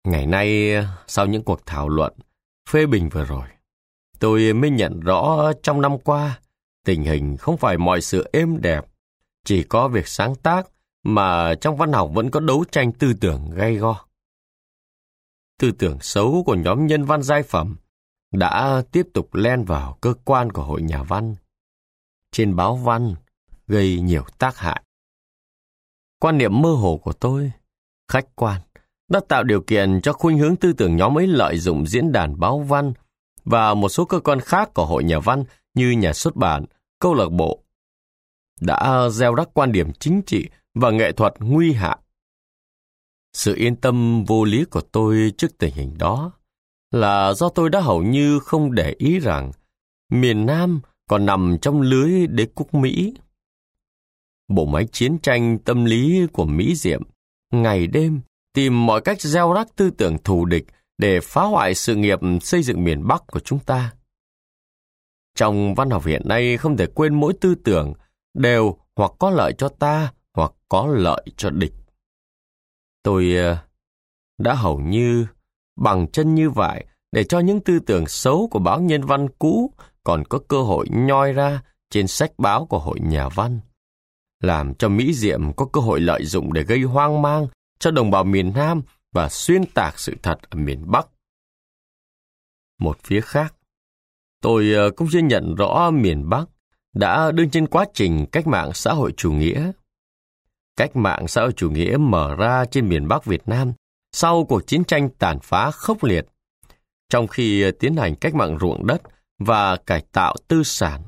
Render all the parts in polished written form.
Ngày nay, sau những cuộc thảo luận, phê bình vừa rồi, tôi mới nhận rõ trong năm qua, tình hình không phải mọi sự êm đẹp, chỉ có việc sáng tác mà trong văn học vẫn có đấu tranh tư tưởng gay go. Tư tưởng xấu của nhóm nhân văn giai phẩm đã tiếp tục len vào cơ quan của hội nhà văn, trên báo văn, gây nhiều tác hại. Quan niệm mơ hồ của tôi, khách quan, đã tạo điều kiện cho khuynh hướng tư tưởng nhóm ấy lợi dụng diễn đàn báo văn và một số cơ quan khác của hội nhà văn như nhà xuất bản, câu lạc bộ, đã gieo rắc quan điểm chính trị và nghệ thuật nguy hại. Sự yên tâm vô lý của tôi trước tình hình đó là do tôi đã hầu như không để ý rằng miền Nam còn nằm trong lưới đế quốc Mỹ. Bộ máy chiến tranh tâm lý của Mỹ Diệm ngày đêm tìm mọi cách gieo rắc tư tưởng thù địch để phá hoại sự nghiệp xây dựng miền Bắc của chúng ta. Trong văn học hiện nay không thể quên mỗi tư tưởng đều hoặc có lợi cho ta hoặc có lợi cho địch. Tôi đã hầu như bằng chân như vậy để cho những tư tưởng xấu của báo nhân văn cũ còn có cơ hội nhoi ra trên sách báo của hội nhà văn, làm cho Mỹ Diệm có cơ hội lợi dụng để gây hoang mang cho đồng bào miền Nam và xuyên tạc sự thật ở miền Bắc. Một phía khác, tôi cũng chưa nhận rõ miền Bắc đã đứng trên quá trình cách mạng xã hội chủ nghĩa. Cách mạng xã hội chủ nghĩa mở ra trên miền Bắc Việt Nam sau cuộc chiến tranh tàn phá khốc liệt, trong khi tiến hành cách mạng ruộng đất và cải tạo tư sản.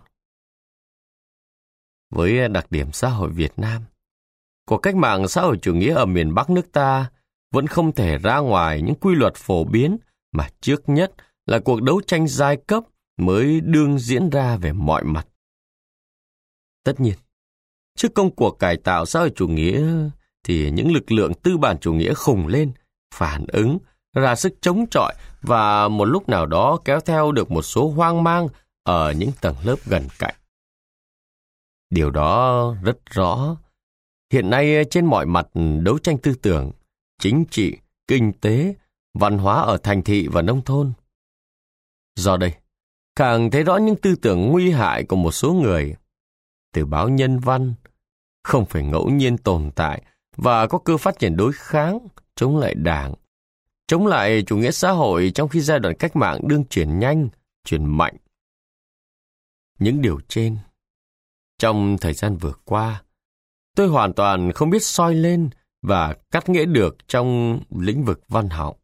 Với đặc điểm xã hội Việt Nam, cuộc cách mạng xã hội chủ nghĩa ở miền Bắc nước ta vẫn không thể ra ngoài những quy luật phổ biến mà trước nhất là cuộc đấu tranh giai cấp mới đương diễn ra về mọi mặt. Tất nhiên, trước công cuộc cải tạo xã hội chủ nghĩa thì những lực lượng tư bản chủ nghĩa khùng lên, phản ứng, ra sức chống chọi và một lúc nào đó kéo theo được một số hoang mang ở những tầng lớp gần cạnh. Điều đó rất rõ. Hiện nay trên mọi mặt đấu tranh tư tưởng, chính trị, kinh tế, văn hóa ở thành thị và nông thôn. Do đây, càng thấy rõ những tư tưởng nguy hại của một số người. Từ báo nhân văn, không phải ngẫu nhiên tồn tại và có cơ phát triển đối kháng, chống lại Đảng, chống lại chủ nghĩa xã hội trong khi giai đoạn cách mạng đương chuyển nhanh, chuyển mạnh. Những điều trên, trong thời gian vừa qua, tôi hoàn toàn không biết soi lên và cắt nghĩa được trong lĩnh vực văn học.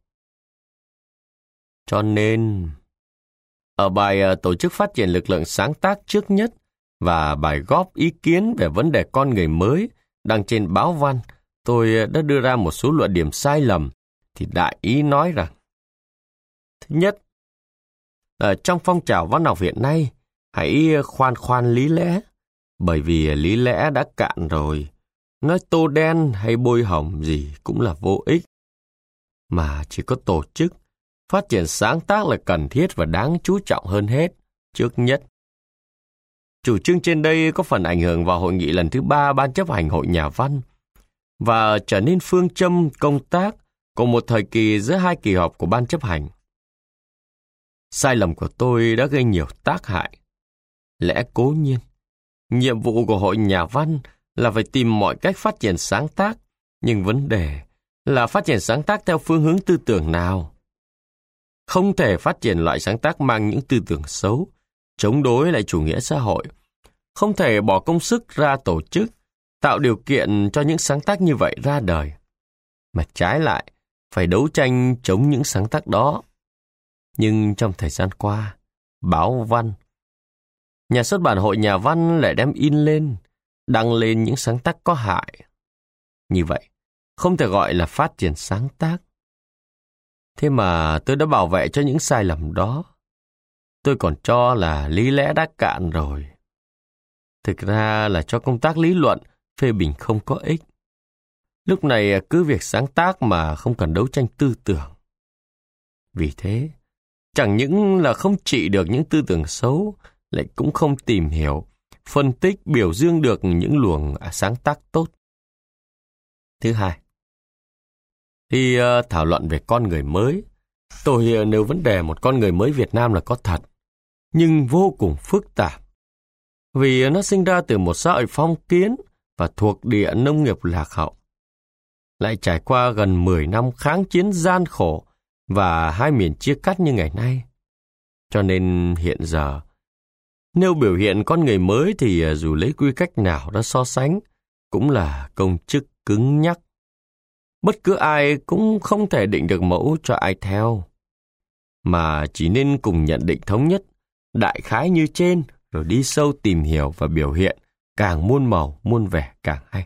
Cho nên, ở bài tổ chức phát triển lực lượng sáng tác trước nhất và bài góp ý kiến về vấn đề con người mới đăng trên báo văn, tôi đã đưa ra một số luận điểm sai lầm, thì đại ý nói rằng: thứ nhất, ở trong phong trào văn học hiện nay, hãy khoan khoan lý lẽ, bởi vì lý lẽ đã cạn rồi. Nói tô đen hay bôi hồng gì cũng là vô ích. Mà chỉ có tổ chức, phát triển sáng tác là cần thiết và đáng chú trọng hơn hết, trước nhất. Chủ trương trên đây có phần ảnh hưởng vào hội nghị lần thứ 3 Ban chấp hành Hội Nhà văn và trở nên phương châm công tác của một thời kỳ giữa hai kỳ họp của Ban chấp hành. Sai lầm của tôi đã gây nhiều tác hại. Lẽ cố nhiên, nhiệm vụ của Hội Nhà văn là phải tìm mọi cách phát triển sáng tác, nhưng vấn đề là phát triển sáng tác theo phương hướng tư tưởng nào. Không thể phát triển loại sáng tác mang những tư tưởng xấu, chống đối lại chủ nghĩa xã hội. Không thể bỏ công sức ra tổ chức, tạo điều kiện cho những sáng tác như vậy ra đời. Mà trái lại, phải đấu tranh chống những sáng tác đó. Nhưng trong thời gian qua, báo văn, nhà xuất bản Hội Nhà văn lại đem in lên, đăng lên những sáng tác có hại. Như vậy, không thể gọi là phát triển sáng tác. Thế mà tôi đã bảo vệ cho những sai lầm đó. Tôi còn cho là lý lẽ đã cạn rồi. Thực ra là cho công tác lý luận, phê bình không có ích. Lúc này cứ việc sáng tác mà không cần đấu tranh tư tưởng. Vì thế, chẳng những là không trị được những tư tưởng xấu, lại cũng không tìm hiểu, phân tích, biểu dương được những luồng sáng tác tốt. Thứ hai, Khi thảo luận về con người mới, tôi nêu vấn đề một con người mới Việt Nam là có thật, nhưng vô cùng phức tạp. Vì nó sinh ra từ một xã hội phong kiến và thuộc địa nông nghiệp lạc hậu. Lại trải qua gần 10 năm kháng chiến gian khổ và hai miền chia cắt như ngày nay. Cho nên hiện giờ, nếu biểu hiện con người mới thì dù lấy quy cách nào ra so sánh, cũng là công chức cứng nhắc. Bất cứ ai cũng không thể định được mẫu cho ai theo, mà chỉ nên cùng nhận định thống nhất, đại khái như trên, rồi đi sâu tìm hiểu và biểu hiện, càng muôn màu, muôn vẻ càng hay.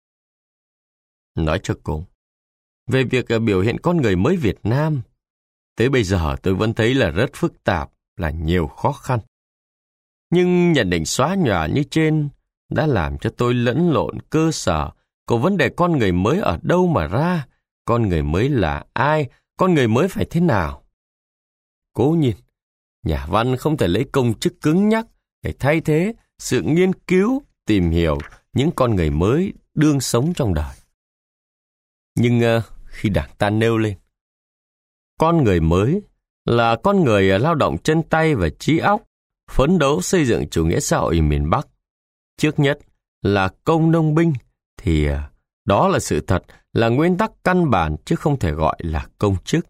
Nói cho cùng, về việc biểu hiện con người mới Việt Nam, tới bây giờ tôi vẫn thấy là rất phức tạp, là nhiều khó khăn. Nhưng nhận định xóa nhòa như trên đã làm cho tôi lẫn lộn cơ sở của vấn đề con người mới ở đâu mà ra, con người mới là ai, con người mới phải thế nào. Cố nhiên, nhà văn không thể lấy công chức cứng nhắc để thay thế sự nghiên cứu, tìm hiểu những con người mới đương sống trong đời. Nhưng khi Đảng ta nêu lên, con người mới là con người lao động chân tay và trí óc, phấn đấu xây dựng chủ nghĩa xã hội miền Bắc. Trước nhất là công nông binh, thì đó là sự thật, là nguyên tắc căn bản chứ không thể gọi là công chức.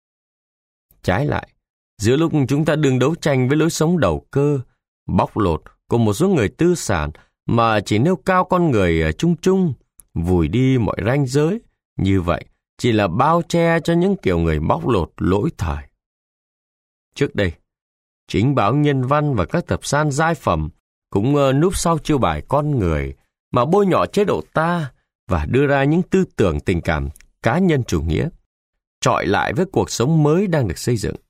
Trái lại, giữa lúc chúng ta đương đấu tranh với lối sống đầu cơ, bóc lột của một số người tư sản mà chỉ nêu cao con người chung chung, vùi đi mọi ranh giới, như vậy chỉ là bao che cho những kiểu người bóc lột lỗi thời. Trước đây, chính báo Nhân văn và các tập san giai phẩm cũng núp sau chiêu bài con người mà bôi nhọ chế độ ta và đưa ra những tư tưởng tình cảm cá nhân chủ nghĩa, chọi lại với cuộc sống mới đang được xây dựng.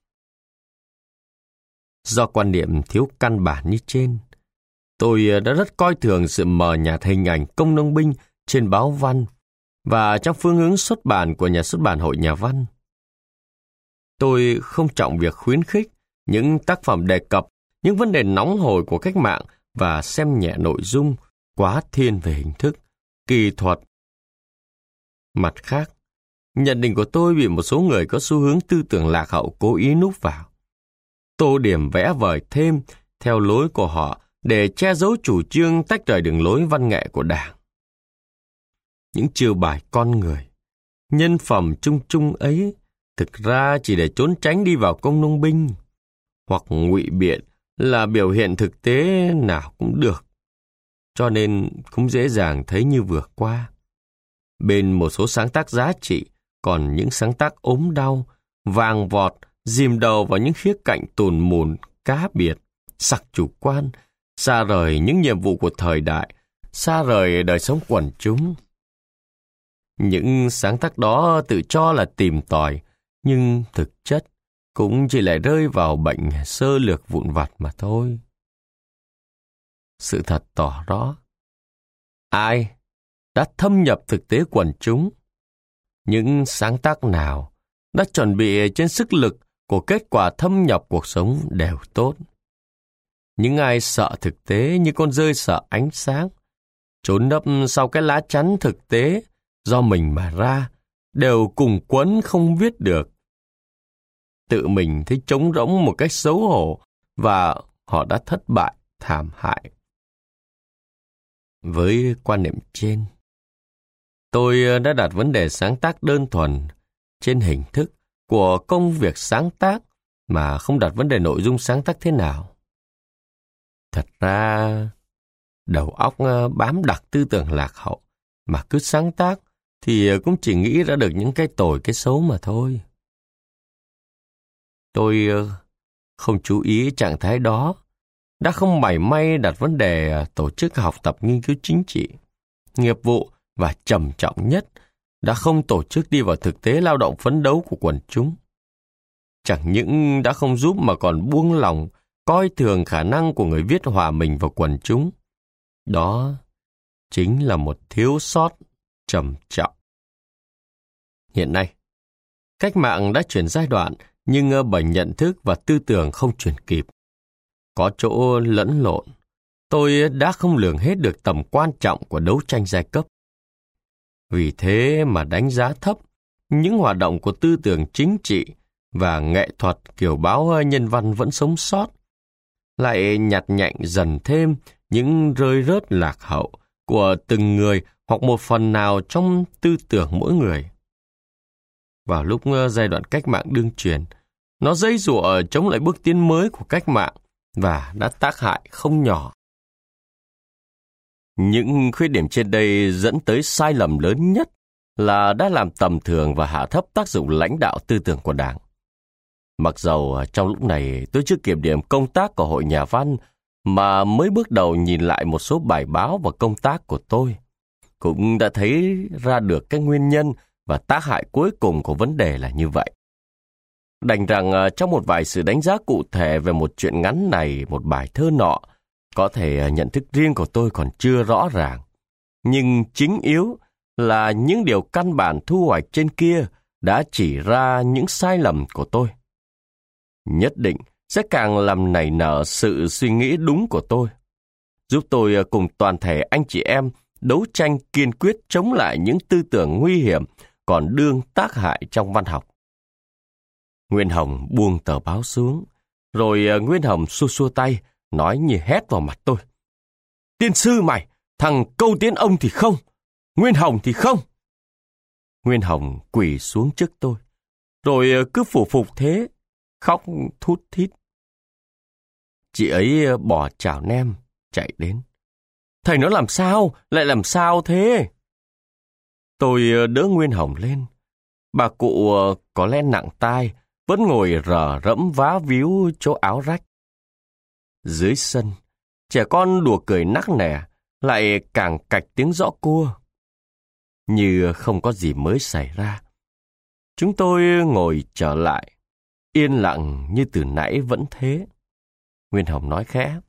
Do quan niệm thiếu căn bản như trên, tôi đã rất coi thường sự mờ nhạt hình ảnh công nông binh trên báo văn và trong phương hướng xuất bản của nhà xuất bản Hội Nhà văn. Tôi không trọng việc khuyến khích những tác phẩm đề cập những vấn đề nóng hổi của cách mạng và xem nhẹ nội dung quá thiên về hình thức, kỳ thuật. Mặt khác, nhận định của tôi bị một số người có xu hướng tư tưởng lạc hậu cố ý núp vào, tô điểm vẽ vời thêm theo lối của họ để che giấu chủ trương tách rời đường lối văn nghệ của Đảng. Những chiêu bài con người, nhân phẩm chung chung ấy thực ra chỉ để trốn tránh đi vào công nông binh, hoặc ngụy biện là biểu hiện thực tế nào cũng được, cho nên cũng dễ dàng thấy như vừa qua. Bên một số sáng tác giá trị, còn những sáng tác ốm đau, vàng vọt, dìm đầu vào những khía cạnh tùn mùn, cá biệt, sặc chủ quan, xa rời những nhiệm vụ của thời đại, xa rời đời sống quần chúng. Những sáng tác đó tự cho là tìm tòi, nhưng thực chất cũng chỉ lại rơi vào bệnh sơ lược vụn vặt mà thôi. Sự thật tỏ rõ, ai đã thâm nhập thực tế quần chúng, những sáng tác nào đã chuẩn bị trên sức lực của kết quả thâm nhập cuộc sống đều tốt. Những ai sợ thực tế như con dơi sợ ánh sáng, trốn nấp sau cái lá chắn thực tế do mình mà ra, đều cùng quấn không viết được. Tự mình thấy trống rỗng một cách xấu hổ và họ đã thất bại thảm hại. Với quan niệm trên, tôi đã đặt vấn đề sáng tác đơn thuần trên hình thức của công việc sáng tác mà không đặt vấn đề nội dung sáng tác thế nào. Thật ra, đầu óc bám đặc tư tưởng lạc hậu mà cứ sáng tác thì cũng chỉ nghĩ ra được những cái tồi cái xấu mà thôi. Tôi không chú ý trạng thái đó, đã không mảy may đặt vấn đề tổ chức học tập nghiên cứu chính trị, nghiệp vụ và trầm trọng nhất, đã không tổ chức đi vào thực tế lao động phấn đấu của quần chúng. Chẳng những đã không giúp mà còn buông lỏng, coi thường khả năng của người viết hòa mình vào quần chúng. Đó chính là một thiếu sót trầm trọng. Hiện nay, cách mạng đã chuyển giai đoạn, nhưng bởi nhận thức và tư tưởng không chuyển kịp. Có chỗ lẫn lộn, tôi đã không lường hết được tầm quan trọng của đấu tranh giai cấp. Vì thế mà đánh giá thấp những hoạt động của tư tưởng chính trị và nghệ thuật kiểu báo nhân văn vẫn sống sót, lại nhặt nhạnh dần thêm những rơi rớt lạc hậu của từng người hoặc một phần nào trong tư tưởng mỗi người. Vào lúc giai đoạn cách mạng đương truyền, nó giãy giụa chống lại bước tiến mới của cách mạng và đã tác hại không nhỏ. Những khuyết điểm trên đây dẫn tới sai lầm lớn nhất là đã làm tầm thường và hạ thấp tác dụng lãnh đạo tư tưởng của Đảng. Mặc dầu trong lúc này tôi chưa kiểm điểm công tác của Hội Nhà văn mà mới bước đầu nhìn lại một số bài báo và công tác của tôi, cũng đã thấy ra được cái nguyên nhân và tác hại cuối cùng của vấn đề là như vậy. Đành rằng trong một vài sự đánh giá cụ thể về một chuyện ngắn này, một bài thơ nọ, có thể nhận thức riêng của tôi còn chưa rõ ràng. Nhưng chính yếu là những điều căn bản thu hoạch trên kia đã chỉ ra những sai lầm của tôi. Nhất định sẽ càng làm nảy nở sự suy nghĩ đúng của tôi, giúp tôi cùng toàn thể anh chị em đấu tranh kiên quyết chống lại những tư tưởng nguy hiểm còn đương tác hại trong văn học. Nguyên Hồng buông tờ báo xuống, rồi Nguyên Hồng xua xua tay, nói như hét vào mặt tôi. Tiên sư mày, thằng Câu Tiến ông thì không, Nguyên Hồng thì không. Nguyên Hồng quỳ xuống trước tôi, rồi cứ phủ phục thế, khóc thút thít. Chị ấy bỏ chảo nem, chạy đến. Thầy nó làm sao, lại làm sao thế? Tôi đỡ Nguyên Hồng lên. Bà cụ có lẽ nặng tai, vẫn ngồi rờ rẫm vá víu chỗ áo rách. Dưới sân, trẻ con đùa cười nắc nẻ, lại càng cạch tiếng giõ cua. Như không có gì mới xảy ra. Chúng tôi ngồi trở lại, yên lặng như từ nãy vẫn thế. Nguyên Hồng nói khẽ.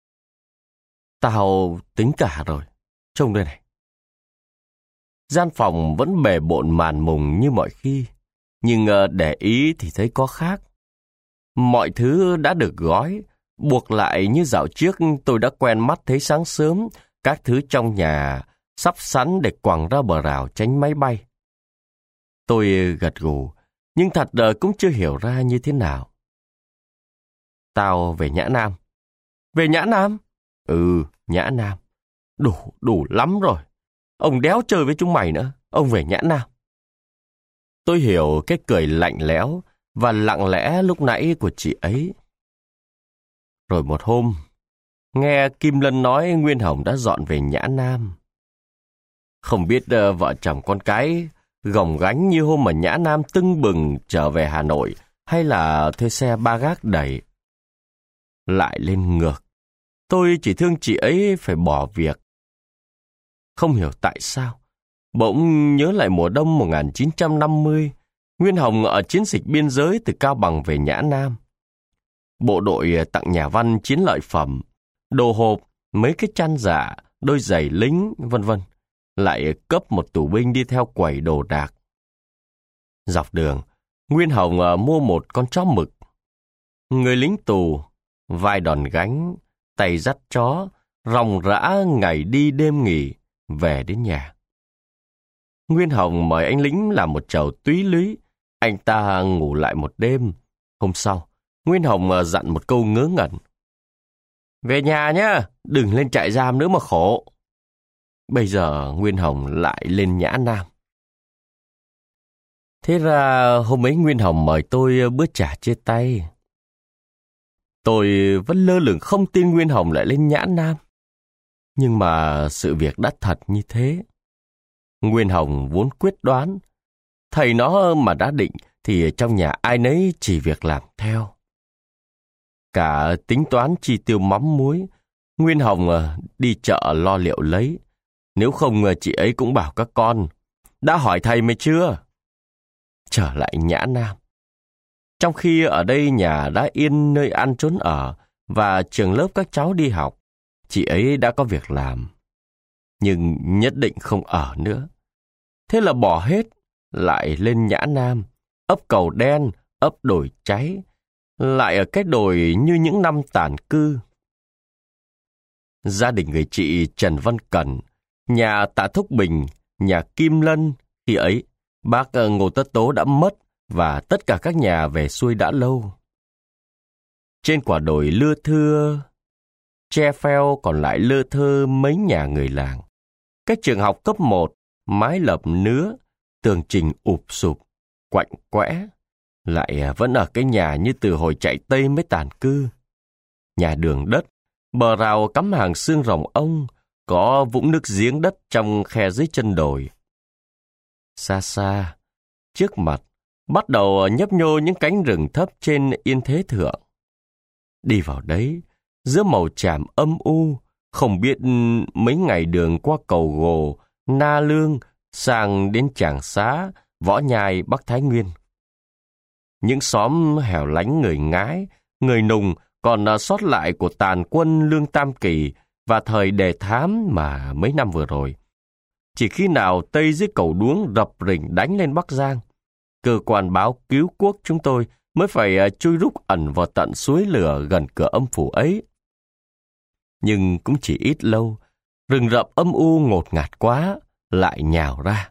Tao tính cả rồi, trông đây này. Gian phòng vẫn bề bộn màn mùng như mọi khi, nhưng để ý thì thấy có khác. Mọi thứ đã được gói, buộc lại như dạo trước tôi đã quen mắt thấy sáng sớm, các thứ trong nhà sắp sẵn để quẳng ra bờ rào tránh máy bay. Tôi gật gù, nhưng thật cũng chưa hiểu ra như thế nào. Tao về Nhã Nam. Về Nhã Nam? Ừ, Nhã Nam. Đủ lắm rồi. Ông đéo chơi với chúng mày nữa, ông về Nhã Nam. Tôi hiểu cái cười lạnh lẽo và lặng lẽ lúc nãy của chị ấy. Rồi một hôm, nghe Kim Lân nói Nguyên Hồng đã dọn về Nhã Nam. Không biết vợ chồng con cái gồng gánh như hôm mà Nhã Nam tưng bừng trở về Hà Nội hay là thuê xe ba gác đẩy. Lại lên ngược. Tôi chỉ thương chị ấy phải bỏ việc. Không hiểu tại sao, bỗng nhớ lại mùa đông 1950, Nguyên Hồng ở chiến dịch biên giới từ Cao Bằng về Nhã Nam. Bộ đội tặng nhà văn chiến lợi phẩm, đồ hộp, mấy cái chăn dạ, đôi giày lính, vân vân. Lại cấp một tù binh đi theo quầy đồ đạc. Dọc đường, Nguyên Hồng mua một con chó mực. Người lính tù, vai đòn gánh, tay dắt chó, ròng rã ngày đi đêm nghỉ, về đến nhà. Nguyên Hồng mời anh lính làm một chầu túy lúy, anh ta ngủ lại một đêm. Hôm sau, Nguyên Hồng dặn một câu ngớ ngẩn. Về nhà nhá, đừng lên trại giam nữa mà khổ. Bây giờ Nguyên Hồng lại lên Nhã Nam. Thế ra hôm ấy Nguyên Hồng mời tôi bữa trà chia tay. Tôi vẫn lơ lửng không tin Nguyên Hồng lại lên Nhã Nam. Nhưng mà sự việc đã thật như thế. Nguyên Hồng vốn quyết đoán. Thầy nó mà đã định thì trong nhà ai nấy chỉ việc làm theo. Cả tính toán chi tiêu mắm muối, Nguyên Hồng đi chợ lo liệu lấy. Nếu không chị ấy cũng bảo các con, đã hỏi thầy mới chưa? Trở lại Nhã Nam. Trong khi ở đây nhà đã yên nơi ăn trốn ở và trường lớp các cháu đi học, chị ấy đã có việc làm. Nhưng nhất định không ở nữa. Thế là bỏ hết, lại lên Nhã Nam, ấp Cầu Đen, ấp Đồi Cháy, lại ở cái đồi như những năm tản cư. Gia đình người chị Trần Văn Cẩn, nhà Tạ Thúc Bình, nhà Kim Lân khi ấy Bác Ngô Tất Tố đã mất và tất cả các nhà về xuôi đã lâu. Trên quả đồi lưa thưa, tre pheo còn lại lơ thơ mấy nhà người làng. Cái trường học cấp 1, mái lợp nứa, tường trình ụp sụp, quạnh quẽ, lại vẫn ở cái nhà như từ hồi chạy Tây mới tàn cư. Nhà đường đất, bờ rào cắm hàng xương rồng ông, có vũng nước giếng đất trong khe dưới chân đồi. Xa xa, trước mặt, bắt đầu nhấp nhô những cánh rừng thấp trên Yên Thế Thượng. Đi vào đấy, giữa màu tràm âm u, không biết mấy ngày đường qua Cầu Gồ, Na Lương, sang đến Tràng Xá, Võ Nhai, Bắc Thái Nguyên. Những xóm hẻo lánh người Ngái, người Nùng còn sót lại của tàn quân Lương Tam Kỳ và thời Đề Thám mà mấy năm vừa rồi. Chỉ khi nào Tây dưới Cầu Đuống rập rình đánh lên Bắc Giang, cơ quan báo cứu quốc chúng tôi mới phải chui rúc ẩn vào tận suối lửa gần cửa âm phủ ấy. Nhưng cũng chỉ ít lâu, rừng rậm âm u ngột ngạt quá, lại nhào ra.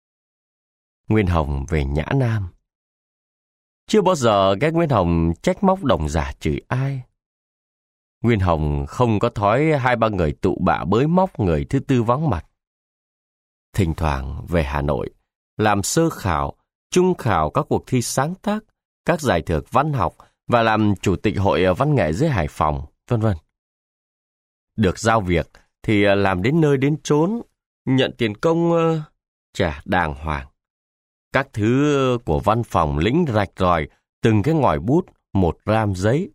Nguyên Hồng về Nhã Nam. Chưa bao giờ nghe Nguyên Hồng trách móc đồng giả chửi ai. Nguyên Hồng không có thói 2-3 người tụ bạ bới móc người thứ tư vắng mặt. Thỉnh thoảng về Hà Nội, làm sơ khảo, trung khảo các cuộc thi sáng tác, các giải thưởng văn học và làm chủ tịch hội văn nghệ dưới Hải Phòng, vân vân. Được giao việc thì làm đến nơi đến chốn, nhận tiền công trả đàng hoàng. Các thứ của văn phòng lĩnh rạch ròi, từng cái ngòi bút, 1 gram giấy.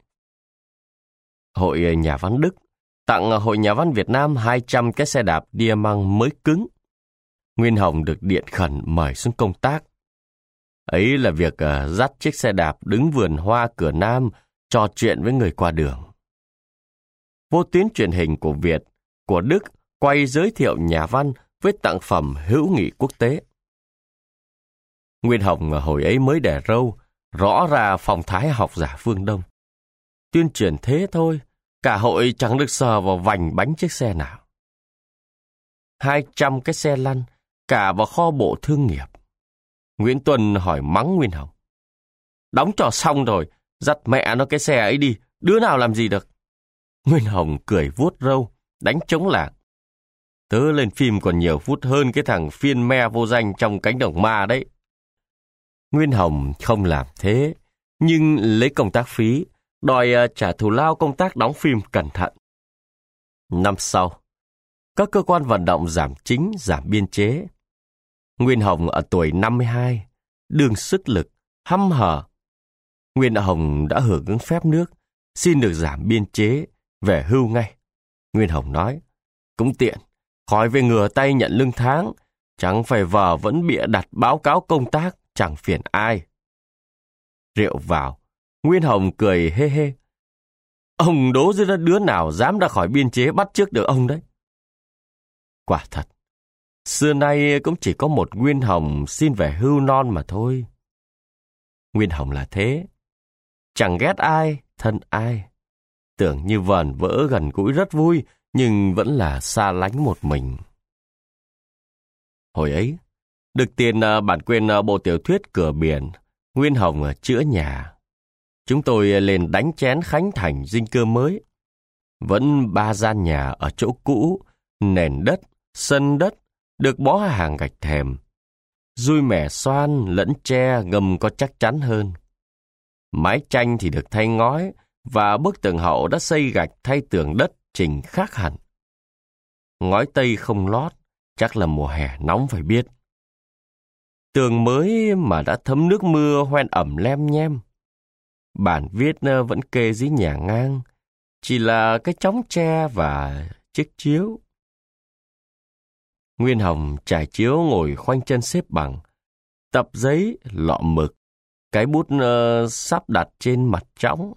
Hội Nhà văn Đức tặng Hội Nhà văn Việt Nam 200 cái xe đạp đia măng mới cứng. Nguyên Hồng được điện khẩn mời xuống công tác. Ấy là việc dắt chiếc xe đạp đứng vườn hoa cửa Nam, trò chuyện với người qua đường. Vô tuyến truyền hình của Việt, của Đức quay giới thiệu nhà văn với tặng phẩm hữu nghị quốc tế. Nguyên Hồng hồi ấy mới đẻ râu, rõ ra phong thái học giả phương Đông. Tuyên truyền thế thôi, cả hội chẳng được sờ vào vành bánh chiếc xe nào. 200 cái xe lăn, cả vào kho bộ thương nghiệp. Nguyễn Tuân hỏi mắng Nguyên Hồng: "Đóng trò xong rồi, dắt mẹ nó cái xe ấy đi, đứa nào làm gì được?" Nguyên Hồng cười vuốt râu, đánh trống lảng: "Tớ lên phim còn nhiều phút hơn cái thằng phiên me vô danh trong Cánh Đồng Ma đấy." Nguyên Hồng không làm thế, nhưng lấy công tác phí, đòi trả thù lao công tác đóng phim cẩn thận. Năm sau, các cơ quan vận động giảm chính, giảm biên chế. Nguyên Hồng ở tuổi 52, đương sức lực, hăm hở. Nguyên Hồng đã hưởng ứng phép nước, xin được giảm biên chế, về hưu ngay. Nguyên Hồng nói: "Cũng tiện, khỏi về ngửa tay nhận lương tháng, chẳng phải vợ vẫn bịa đặt báo cáo công tác, chẳng phiền ai." Rượu vào, Nguyên Hồng cười hê hê: "Ông đố dưới đứa nào dám ra khỏi biên chế bắt chước được ông đấy." Quả thật, xưa nay cũng chỉ có một Nguyên Hồng xin về hưu non mà thôi. Nguyên Hồng là thế, chẳng ghét ai, thân ai. Tưởng như vờn vỡ gần gũi rất vui, nhưng vẫn là xa lánh một mình. Hồi ấy, được tiền bản quyền bộ tiểu thuyết Cửa Biển, Nguyên Hồng chữa nhà. Chúng tôi lên đánh chén khánh thành dinh cư mới. Vẫn 3 gian nhà ở chỗ cũ, nền đất, sân đất, được bó hàng gạch thềm. Dui mẻ xoan lẫn tre ngầm có chắc chắn hơn. Mái tranh thì được thay ngói, và bức tường hậu đã xây gạch thay tường đất chỉnh khác hẳn. Ngói tây không lót, chắc là mùa hè nóng phải biết. Tường mới mà đã thấm nước mưa hoen ẩm lem nhem. Bản viết vẫn kê dưới nhà ngang, chỉ là cái chóng tre và chiếc chiếu. Nguyên Hồng trải chiếu ngồi khoanh chân xếp bằng, tập giấy, lọ mực, cái bút sắp đặt trên mặt trõng.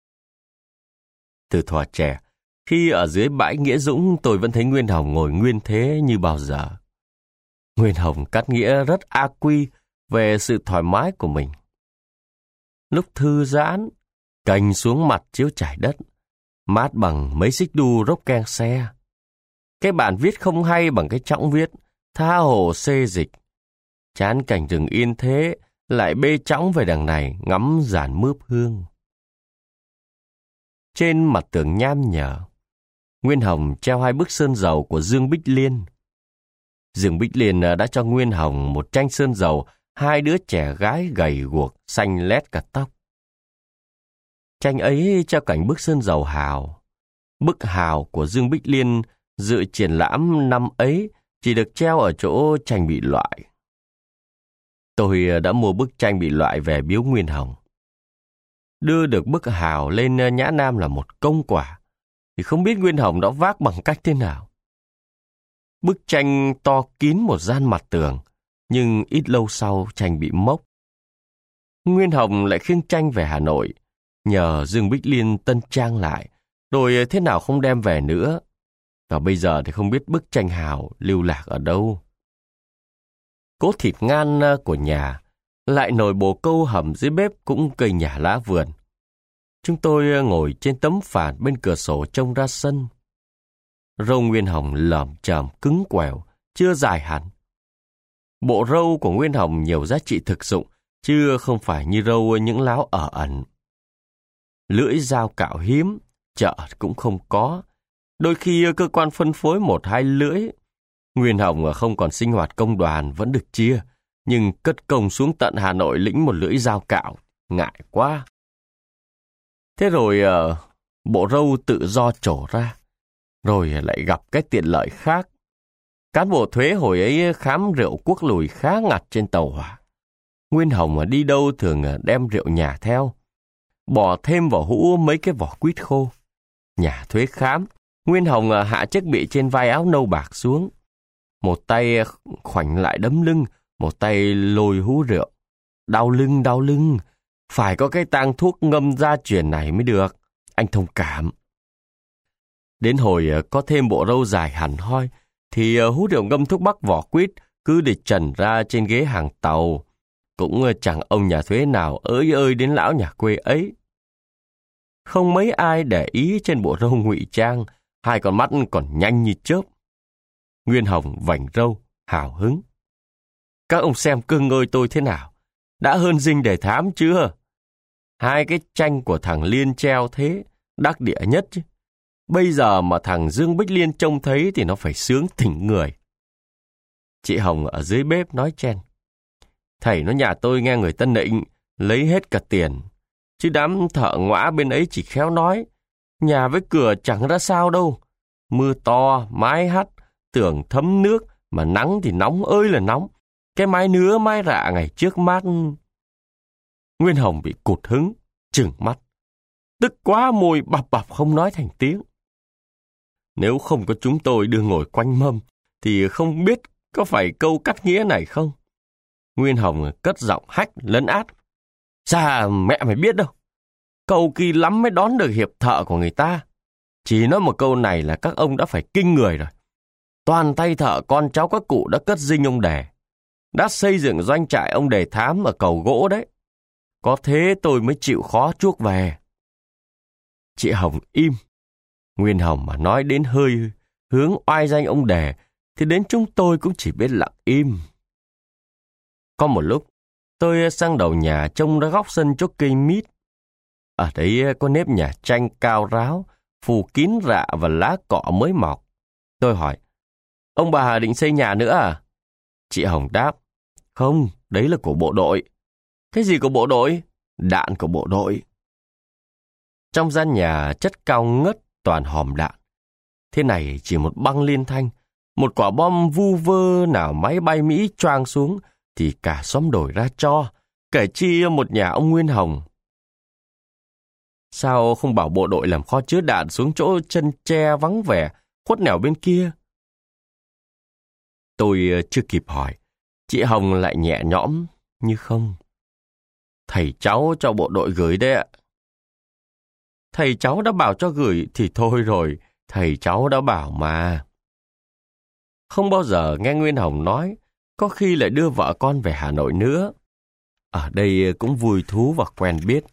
Từ thuở trẻ, khi ở dưới bãi Nghĩa Dũng, tôi vẫn thấy Nguyên Hồng ngồi nguyên thế như bao giờ. Nguyên Hồng cắt nghĩa rất a quy về sự thoải mái của mình. Lúc thư giãn, cành xuống mặt chiếu trải đất, mát bằng mấy xích đu rốc keng xe. Cái bản viết không hay bằng cái chõng viết, tha hồ xê dịch. chán cảnh rừng yên thế, lại bê chõng về đằng này ngắm giàn mướp hương. Trên mặt tường nham nhở, Nguyên Hồng treo 2 bức sơn dầu của Dương Bích Liên. Dương Bích Liên đã cho Nguyên Hồng một tranh sơn dầu 2 đứa trẻ gái gầy guộc, xanh lét cả tóc. Tranh ấy treo cạnh bức sơn dầu hào. Bức hào của Dương Bích Liên dự triển lãm năm ấy chỉ được treo ở chỗ tranh bị loại. Tôi đã mua bức tranh bị loại về biếu Nguyên Hồng. Đưa được bức hào lên Nhã Nam là một công quả, thì không biết Nguyên Hồng đã vác bằng cách thế nào. Bức tranh to kín một gian mặt tường, nhưng ít lâu sau tranh bị mốc. Nguyên Hồng lại khiêng tranh về Hà Nội, nhờ Dương Bích Liên tân trang lại, rồi thế nào không đem về nữa. Và bây giờ thì không biết bức tranh hào lưu lạc ở đâu. Cỗ thịt ngan của nhà, lại nồi bồ câu hầm dưới bếp cũng cây nhà lá vườn. Chúng tôi ngồi trên tấm phản bên cửa sổ trông ra sân. Râu Nguyên Hồng lởm chởm cứng quẻo, chưa dài hẳn. Bộ râu của Nguyên Hồng nhiều giá trị thực dụng, chứ không phải như râu những láo ở ẩn. Lưỡi dao cạo hiếm, chợ cũng không có. Đôi khi cơ quan phân phối 1-2 lưỡi. Nguyên Hồng không còn sinh hoạt công đoàn vẫn được chia, nhưng cất công xuống tận Hà Nội lĩnh một lưỡi dao cạo, ngại quá. Thế rồi bộ râu tự do trổ ra, rồi lại gặp cái tiện lợi khác. Cán bộ thuế hồi ấy khám rượu quốc lùi khá ngặt trên tàu hỏa. Nguyên Hồng đi đâu thường đem rượu nhà theo, bỏ thêm vào hũ mấy cái vỏ quýt khô. Nhà thuế khám, Nguyên Hồng hạ chiếc bị trên vai áo nâu bạc xuống. Một tay khoảnh lại đấm lưng, một tay lôi hũ rượu. Đau lưng, phải có cái tang thuốc ngâm gia truyền này mới được. Anh thông cảm. Đến hồi có thêm bộ râu dài hẳn hoi, thì hũ rượu ngâm thuốc bắc vỏ quýt cứ để trần ra trên ghế hàng tàu. Cũng chẳng ông nhà thuế nào ơi đến lão nhà quê ấy. Không mấy ai để ý trên bộ râu ngụy trang, 2 con mắt còn nhanh như chớp. Nguyên Hồng vành râu, hào hứng. Các ông xem cưng ơi tôi thế nào, đã hơn Dinh Đề Thám chưa? 2 cái tranh của thằng Liên treo thế, đắc địa nhất chứ. Bây giờ mà thằng Dương Bích Liên trông thấy thì nó phải sướng tỉnh người. Chị Hồng ở dưới bếp nói chen. Thầy nó nhà tôi nghe người ta nịnh, lấy hết cả tiền. Chứ đám thợ ngõa bên ấy chỉ khéo nói, nhà với cửa chẳng ra sao đâu. Mưa to, mái hắt, tường thấm nước, mà nắng thì nóng ơi là nóng. Cái mái nứa mái rạ ngày trước mát. Nguyên Hồng bị cụt hứng, trừng mắt. Tức quá môi bập bập không nói thành tiếng. Nếu không có chúng tôi đưa ngồi quanh mâm, thì không biết có phải câu cắt nghĩa này không? Nguyên Hồng cất giọng hách lấn át. Sao mẹ mày biết đâu. Cầu kỳ lắm mới đón được hiệp thợ của người ta. Chỉ nói một câu này là các ông đã phải kinh người rồi. Toàn tay thợ con cháu các cụ đã cất dinh ông Đề. Đã xây dựng doanh trại ông Đề Thám ở cầu gỗ đấy. Có thế tôi mới chịu khó chuốc về. Chị Hồng im. Nguyên Hồng mà nói đến hơi hướng oai danh ông Đề, thì đến chúng tôi cũng chỉ biết lặng im. Có một lúc, tôi sang đầu nhà trông ra góc sân chỗ cây mít. Ở đấy có nếp nhà tranh cao ráo, phủ kín rạ và lá cọ mới mọc. Tôi hỏi, ông bà định xây nhà nữa à? Chị Hồng đáp, không, đấy là của bộ đội. Cái gì của bộ đội? Đạn của bộ đội. Trong gian nhà chất cao ngất toàn hòm đạn. Thế này chỉ một băng liên thanh, một quả bom vu vơ nào máy bay Mỹ choang xuống, thì cả xóm đổi ra cho, kể chi một nhà ông Nguyên Hồng. Sao không bảo bộ đội làm kho chứa đạn xuống chỗ chân tre vắng vẻ, khuất nẻo bên kia? Tôi chưa kịp hỏi, chị Hồng lại nhẹ nhõm như không. Thầy cháu cho bộ đội gửi đấy ạ. Thầy cháu đã bảo cho gửi thì thôi rồi, thầy cháu đã bảo mà. Không bao giờ nghe Nguyên Hồng nói, có khi lại đưa vợ con về Hà Nội nữa. Ở đây cũng vui thú và quen biết.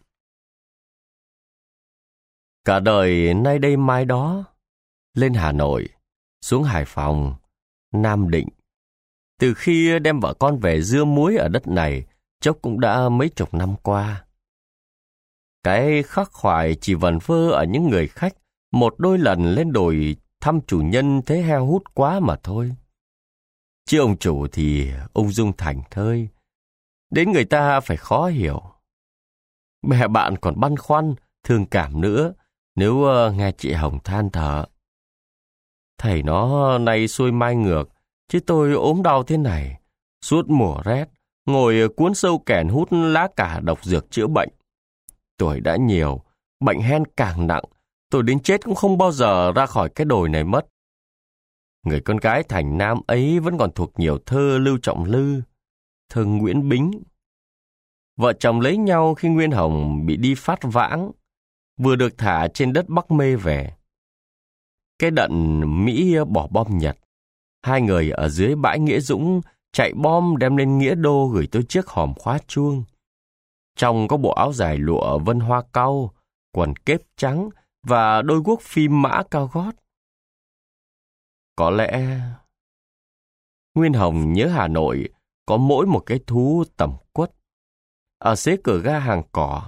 Cả đời nay đây mai đó, lên Hà Nội, xuống Hải Phòng, Nam Định, Từ khi đem vợ con về dưa muối ở đất này, chốc cũng đã mấy chục năm qua. Cái khắc khoải chỉ vẩn vơ ở những người khách một đôi lần lên đồi thăm chủ nhân thấy heo hút quá mà thôi. Chứ ông chủ thì ung dung thảnh thơi, đến người ta phải khó hiểu. Bè bạn còn băn khoăn, thương cảm nữa nếu nghe chị Hồng than thở. Thầy nó nay xuôi mai ngược, chứ tôi ốm đau thế này. Suốt mùa rét, ngồi cuốn sâu kèn hút lá cà độc dược chữa bệnh. Tuổi đã nhiều, bệnh hen càng nặng, tôi đến chết cũng không bao giờ ra khỏi cái đồi này mất. Người con gái thành nam ấy vẫn còn thuộc nhiều thơ Lưu Trọng Lư, thơ Nguyễn Bính. Vợ chồng lấy nhau khi Nguyên Hồng bị đi phát vãng, vừa được thả trên đất Bắc Mê về. Cái đận Mỹ bỏ bom Nhật, hai người ở dưới bãi Nghĩa Dũng chạy bom đem lên Nghĩa Đô gửi tôi chiếc hòm khóa chuông. Trong có bộ áo dài lụa vân hoa cau, quần kép trắng và đôi guốc phim mã cao gót. Có lẽ Nguyên Hồng nhớ Hà Nội có mỗi một cái thú tẩm quất ở xế cửa ga Hàng Cỏ.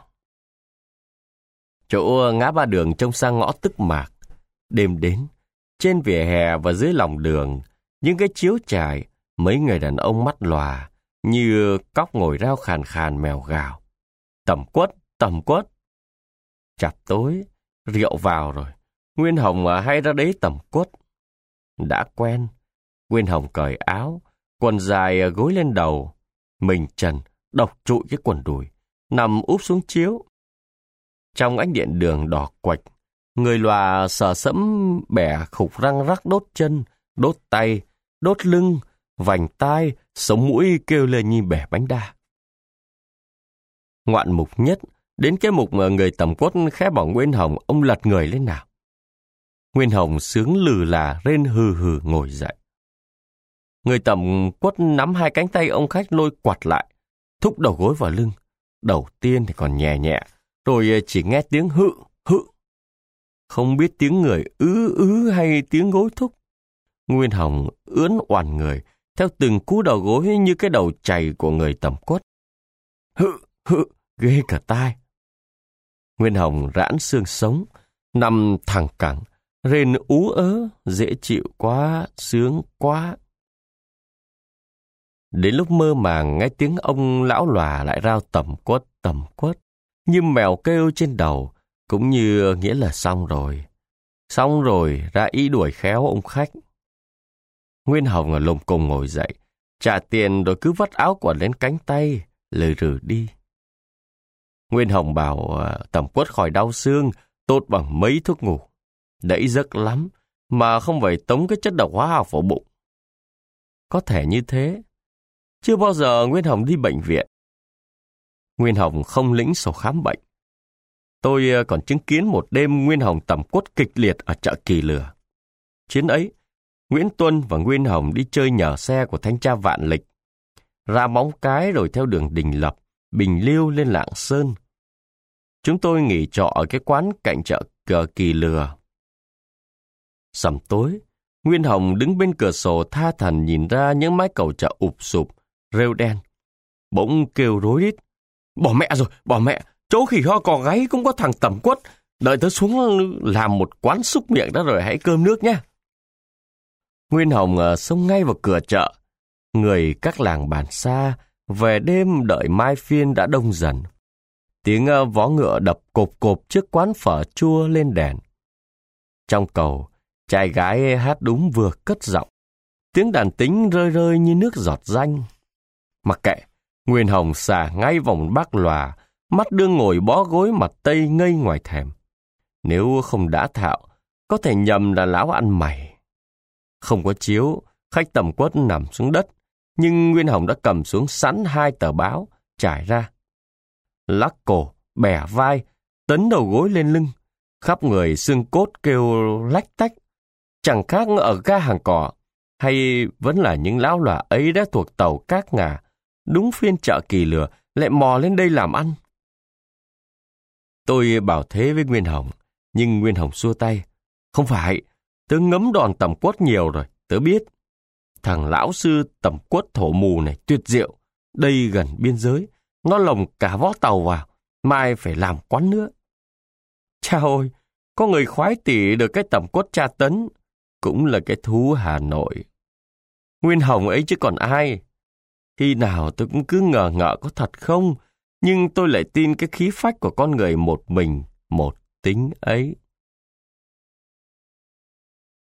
Chỗ ngã ba đường trông sang ngõ Tức Mạc. Đêm đến, trên vỉa hè và dưới lòng đường, những cái chiếu trải, mấy người đàn ông mắt lòa như cóc ngồi rao khàn khàn mèo gào. Tẩm quất, tẩm quất. Chạp tối, rượu vào rồi, Nguyên Hồng hay ra đấy tẩm quất. Đã quen, Nguyên Hồng cởi áo, quần dài gối lên đầu, mình trần, độc trụi cái quần đùi, nằm úp xuống chiếu. Trong ánh điện đường đỏ quạch, người lòa sờ sẫm bẻ khục răng rắc đốt chân, đốt tay, đốt lưng, vành tai, sống mũi kêu lên như bẻ bánh đa. Ngoạn mục nhất, đến cái mục mà người tẩm quất khẽ bảo Nguyên Hồng ông lật người lên nào. Nguyên Hồng sướng lừ là rên hừ hừ ngồi dậy. Người tẩm quất nắm hai cánh tay ông khách lôi quạt lại, thúc đầu gối vào lưng. Đầu tiên thì còn nhẹ nhẹ, rồi chỉ nghe tiếng hự, hự. Không biết tiếng người ứ hay tiếng gối thúc. Nguyên Hồng ướn oằn người, theo từng cú đầu gối như cái đầu chày của người tẩm quất. Hự, hự, ghê cả tai. Nguyên Hồng rãn xương sống, nằm thẳng cẳng, rên ú ớ, dễ chịu quá, sướng quá. Đến lúc mơ màng nghe tiếng ông lão lòa lại rao tẩm quất, như mèo kêu trên đầu, cũng như nghĩa là xong rồi. Xong rồi, ra ý đuổi khéo ông khách. Nguyên Hồng lồm cồm ngồi dậy, trả tiền rồi cứ vắt áo quần lên cánh tay, lừ rừ đi. Nguyên Hồng bảo tẩm quất khỏi đau xương, tốt bằng mấy thuốc ngủ. Đẫy giấc lắm, mà không phải tống cái chất độc hóa học vào bụng. Có thể như thế. Chưa bao giờ Nguyên Hồng đi bệnh viện. Nguyên Hồng không lĩnh sổ khám bệnh. Tôi còn chứng kiến một đêm Nguyên Hồng tẩm quất kịch liệt ở chợ Kỳ Lừa. Chuyến ấy, Nguyễn Tuân và Nguyên Hồng đi chơi nhờ xe của thanh tra Vạn Lịch, ra Móng Cái rồi theo đường Đình Lập, Bình Liêu lên Lạng Sơn. Chúng tôi nghỉ trọ ở cái quán cạnh chợ Kỳ Lừa. Sầm tối, Nguyên Hồng đứng bên cửa sổ tha thẩn nhìn ra những mái cầu chợ ụp sụp, rêu đen. Bỗng kêu rối rít. Bỏ mẹ rồi, bỏ mẹ. Chỗ khỉ ho cò gáy cũng có thằng tẩm quất. Đợi tớ xuống làm một quán xúc miệng đó rồi hãy cơm nước nhé. Nguyên Hồng xông ngay vào cửa chợ. Người các làng bản xa về đêm đợi mai phiên đã đông dần. Tiếng vó ngựa đập cộp cộp trước quán phở chua lên đèn. Trong cầu, trai gái hát đúng vừa cất giọng. Tiếng đàn tính rơi rơi như nước giọt danh. Mặc kệ, Nguyên Hồng xả ngay vòng bác lòa, mắt đương ngồi bó gối mặt tây ngây ngoài thềm. Nếu không đã thạo, có thể nhầm là lão ăn mày. Không có chiếu, khách tẩm quất nằm xuống đất, nhưng Nguyên Hồng đã cầm xuống sẵn 2 tờ báo, trải ra. Lắc cổ, bẻ vai, tấn đầu gối lên lưng, khắp người xương cốt kêu lách tách. Chẳng khác ở ga Hàng Cỏ, hay vẫn là những lão lòa ấy đã thuộc tàu Các Ngà, đúng phiên chợ Kỳ Lừa, lại mò lên đây làm ăn. Tôi bảo thế với Nguyên Hồng, nhưng Nguyên Hồng xua tay. Không phải, tớ ngấm đòn tẩm quất nhiều rồi, tớ biết. Thằng lão sư tẩm quất thổ mù này tuyệt diệu. Đây gần biên giới, nó lồng cả vó tàu vào, mai phải làm quán nữa. Cha ơi, có người khoái tỉ được cái tẩm quất tra tấn, cũng là cái thú Hà Nội. Nguyên Hồng ấy chứ còn ai. Khi nào tôi cũng cứ ngờ ngợ có thật không, nhưng tôi lại tin cái khí phách của con người một mình, một tính ấy.